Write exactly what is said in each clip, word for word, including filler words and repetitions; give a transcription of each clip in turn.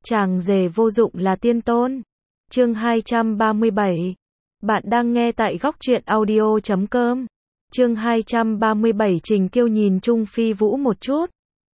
Chàng rể vô dụng là tiên tôn. Chương hai trăm ba mươi bảy. Bạn đang nghe tại góc truyện audio chấm com. Chương hai trăm ba mươi bảy. Trình Kiêu nhìn Trung Phi Vũ một chút.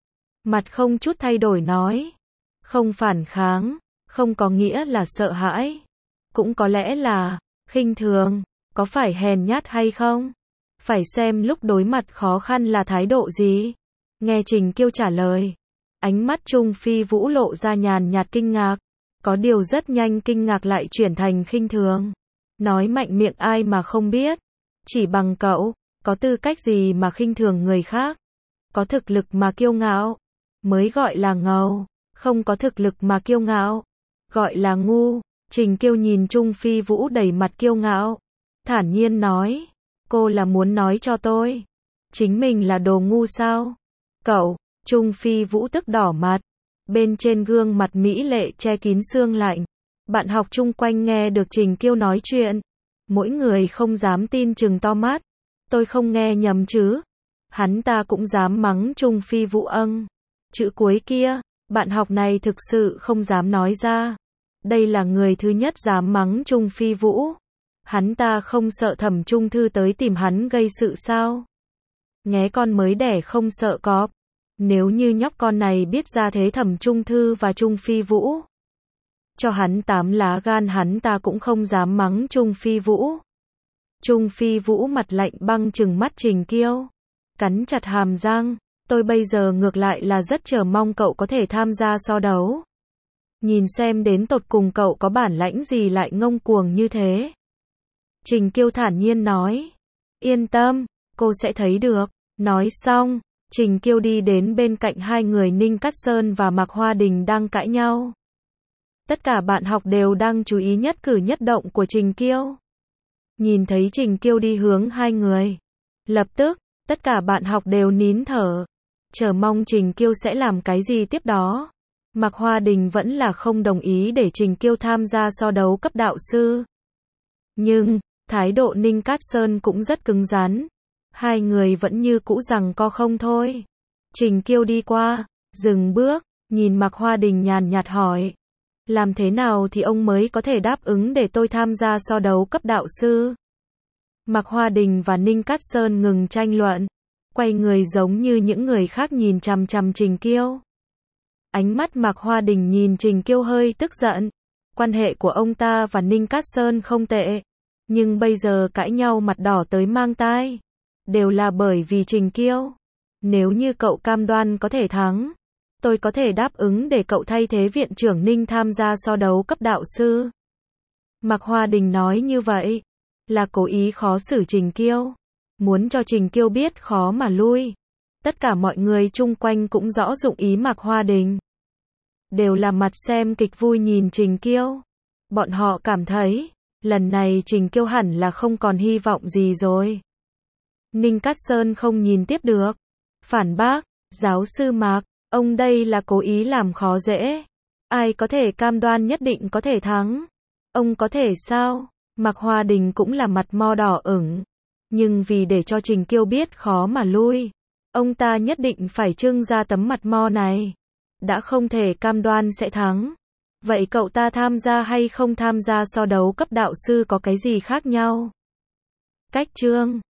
Mặt không chút thay đổi nói. Không phản kháng, không có nghĩa là sợ hãi. Cũng có lẽ là khinh thường, có phải hèn nhát hay không? Phải xem lúc đối mặt khó khăn là thái độ gì. Nghe Trình Kiêu trả lời, ánh mắt Trung Phi Vũ lộ ra nhàn nhạt kinh ngạc. Có điều rất nhanh kinh ngạc lại chuyển thành khinh thường. Nói mạnh miệng ai mà không biết. Chỉ bằng cậu, có tư cách gì mà khinh thường người khác? Có thực lực mà kiêu ngạo, mới gọi là ngầu. Không có thực lực mà kiêu ngạo, gọi là ngu. Trình Kiêu nhìn Trung Phi Vũ đầy mặt kiêu ngạo. Thản nhiên nói, cô là muốn nói cho tôi, chính mình là đồ ngu sao? Cậu, Trung Phi Vũ tức đỏ mặt. Bên trên gương mặt mỹ lệ che kín sương lạnh. Bạn học chung quanh nghe được Trình Kiêu nói chuyện. Mỗi người không dám tin trừng to mắt. Tôi không nghe nhầm chứ? Hắn ta cũng dám mắng Trung Phi Vũ âng. Chữ cuối kia, bạn học này thực sự không dám nói ra. Đây là người thứ nhất dám mắng Trung Phi Vũ. Hắn ta không sợ Thẩm Trung Thư tới tìm hắn gây sự sao? Nghé con mới đẻ không sợ cọp. Nếu như nhóc con này biết ra thế Thẩm Trung Thư và Trung Phi Vũ, cho hắn tám lá gan hắn ta cũng không dám mắng Trung Phi Vũ. Trung Phi Vũ mặt lạnh băng trừng mắt Trình Kiêu, cắn chặt hàm răng. Tôi bây giờ ngược lại là rất chờ mong cậu có thể tham gia so đấu. Nhìn xem đến tột cùng cậu có bản lãnh gì lại ngông cuồng như thế. Trình Kiêu thản nhiên nói. Yên tâm, cô sẽ thấy được. Nói xong, Trình Kiêu đi đến bên cạnh hai người Ninh Cát Sơn và Mạc Hoa Đình đang cãi nhau. Tất cả bạn học đều đang chú ý nhất cử nhất động của Trình Kiêu. Nhìn thấy Trình Kiêu đi hướng hai người, lập tức, tất cả bạn học đều nín thở, chờ mong Trình Kiêu sẽ làm cái gì tiếp đó. Mạc Hoa Đình vẫn là không đồng ý để Trình Kiêu tham gia so đấu cấp đạo sư. Nhưng, thái độ Ninh Cát Sơn cũng rất cứng rắn. Hai người vẫn như cũ giằng co không thôi. Trình Kiêu đi qua, dừng bước, nhìn Mạc Hoa Đình nhàn nhạt hỏi. Làm thế nào thì ông mới có thể đáp ứng để tôi tham gia so đấu cấp đạo sư? Mạc Hoa Đình và Ninh Cát Sơn ngừng tranh luận, quay người giống như những người khác nhìn chằm chằm Trình Kiêu. Ánh mắt Mạc Hoa Đình nhìn Trình Kiêu hơi tức giận. Quan hệ của ông ta và Ninh Cát Sơn không tệ, nhưng bây giờ cãi nhau mặt đỏ tới mang tai, đều là bởi vì Trình Kiêu. Nếu như cậu cam đoan có thể thắng, tôi có thể đáp ứng để cậu thay thế viện trưởng Ninh tham gia so đấu cấp đạo sư. Mạc Hoa Đình nói như vậy, là cố ý khó xử Trình Kiêu, muốn cho Trình Kiêu biết khó mà lui. Tất cả mọi người chung quanh cũng rõ dụng ý Mạc Hoa Đình, đều là mặt xem kịch vui nhìn Trình Kiêu. Bọn họ cảm thấy, lần này Trình Kiêu hẳn là không còn hy vọng gì rồi. Ninh Cát Sơn không nhìn tiếp được, phản bác, giáo sư Mạc, ông đây là cố ý làm khó dễ. Ai có thể cam đoan nhất định có thể thắng? Ông có thể sao? Mạc Hoa Đình cũng là mặt mo đỏ ửng. Nhưng vì để cho Trình Kiêu biết khó mà lui, ông ta nhất định phải trưng ra tấm mặt mo này. Đã không thể cam đoan sẽ thắng, vậy cậu ta tham gia hay không tham gia so đấu cấp đạo sư có cái gì khác nhau? Cách chương